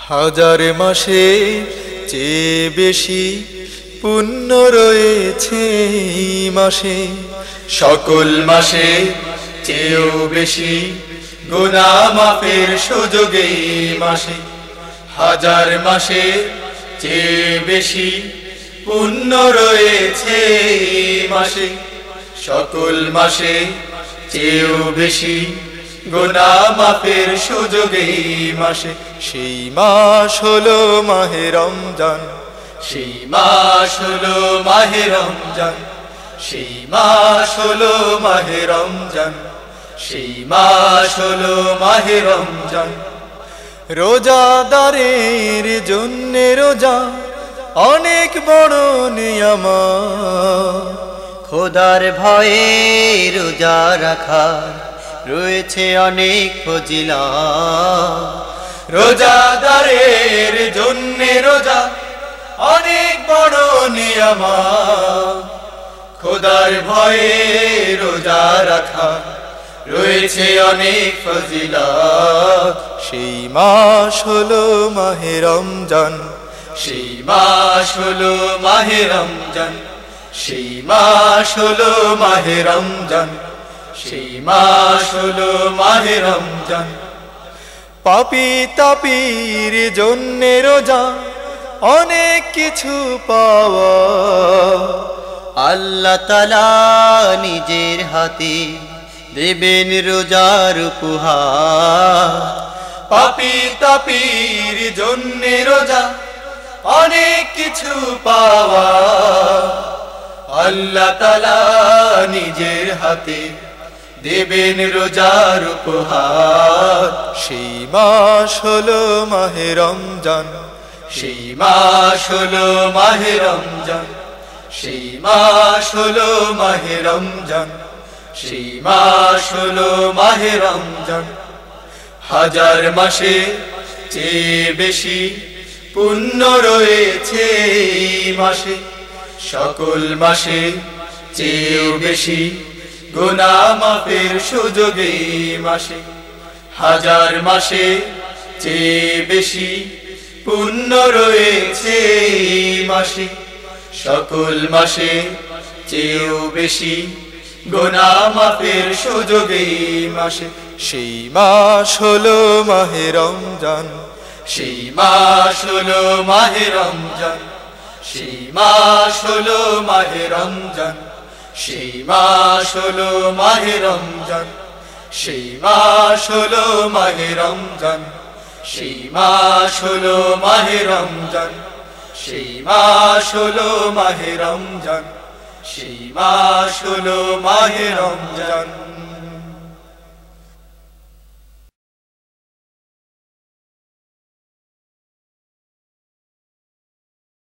হাজার মাসে চেয়ে বেশি পুণ্য রয়েছে এই মাসে, সকল মাসে চেয়েও বেশি গুনাহ মাফের সুযোগ এই মাসে। হাজার মাসে চেয়ে বেশি পুণ্য রয়েছে এই মাসে, সকল মাসে চেয়েও বেশি গুনাহ মাফের সুযোগ এই মাসে। সেই মাস হলো মাহে রমজান, সেই মাস হলো মাহে রমজান, সেই মাস হলো মাহে রমজান, সেই মাস হলো মাহে রমজান। রোজাদারের জন্যে রোজা অনেক বড় নিয়ামত, খোদার ভয়ে রোজা রাখা রয়েছে অনেক ফজিলত। রোজাদারের জন্যে রোজা অনেক বড় নিয়ামত, খোদার ভয়ে রোজা রাখা রয়েছে অনেক ফজিলত। সেই মাস হলো মাহে রমজান, সেই মাস হলো মাহে রমজান, সেই মাস হলো মাহে রমজান, সেই মাস হলো মাহে রমজান। পাপী তাপীর জন্যে রোজা অনেক কিছু পাওয়া, আল্লাহ তাআলা নিজের হাতে দেবেন রোজার উপহার। পাপী তাপীর জন্যে রোজা অনেক কিছু পাওয়া, আল্লাহ তাআলা নিজের হাতে দেবেন রোজার উপহার। সেই মাস হলো মাহে রমজান, সেই মাস হলো মাহে রমজান, সেই মাস হলো মাহে রমজান, সেই মাস হলো মাহে রমজান। হাজার মাসে চেয়ে বেশি পুণ্য রয়েছে এই মাসে, সকল মাসে চেয়েও বেশি গুনাহ মাফের সুযোগ এই মাসে। হাজার মাসে চেয়ে বেশি পুণ্য রয়েছে এই মাসে, সকল মাসে চেয়েও বেশি গুনাহ মাফের সুযোগ এই মাসে। সেই মাস হলো মাহে রমজান, সেই মাস হলো মাহে রমজান, সেই মাস হলো মাহে রমজান, সেই মাস হলো মাহে রমজান, সেই মাস হলো মাহে রমজান, সেই মাস হলো মাহে রমজান, সেই মাস হলো মাহে রমজান, সেই মাস হলো মাহে রমজান।